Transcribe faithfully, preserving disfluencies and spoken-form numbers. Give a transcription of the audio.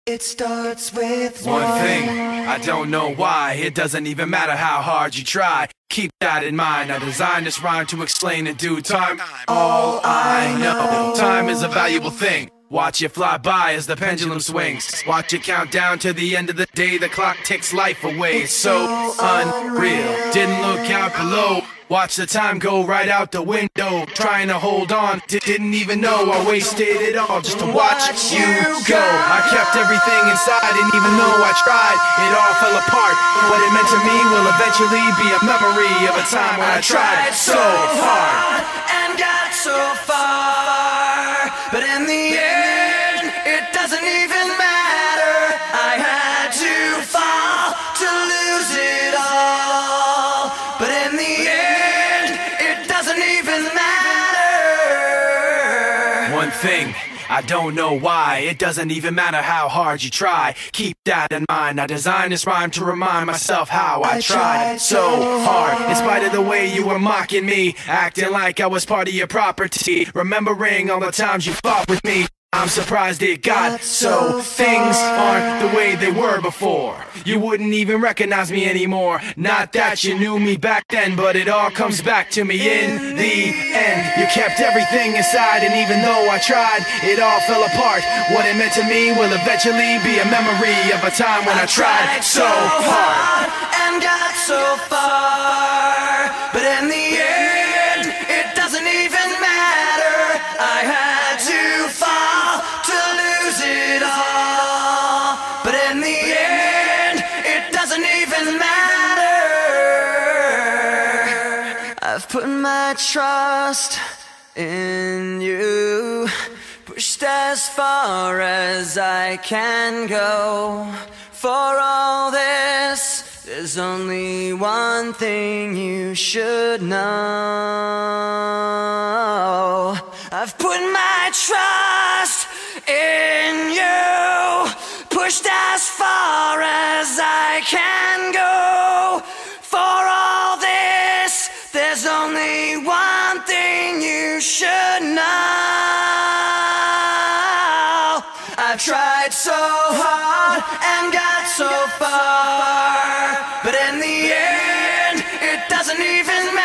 It starts with one one thing. I don't know why. It doesn't even matter how hard you try. Keep that in mind. I designed this rhyme to explain in due time all I know. Time is a valuable thing. Watch it fly by as the pendulum swings. Watch it count down to the end of the day. The clock takes life away. It's so unreal. Didn't look out below. Watch the time go right out the window. Trying to hold on, didn't even know I wasted it all just to watch you go. I kept everything inside, and even though I tried, it all fell apart. What it meant to me will eventually be a memory of a time when I tried so hard and got so far, but in the end, it doesn't even matter. I had to fall to lose it all, but in the end, it doesn't even matter. One thing, I don't know why. It doesn't even matter how hard you try. Keep that in mind. I designed this rhyme to remind myself how I, I tried, tried so hard. In spite of the way you were mocking me, acting like I was part of your property, remembering all the times you fought with me. I'm surprised it got so. Things aren't the way they were before. You wouldn't even recognize me anymore. Not that you knew me back then, but it all comes back to me in the end. You kept everything inside, and even though I tried, it all fell apart. What it meant to me will eventually be a memory of a time when I tried so hard and got so far, but in the end, it doesn't even matter. I had to fall to lose it all, but in the end, it doesn't even matter. I've put my trust in you, pushed as far as I can go. For all this, there's only one thing you should know. I've put my trust in you, pushed as far as I can go. For all this, there's only one thing you should know. I've tried so hard and got so far, but in the end, it doesn't even matter.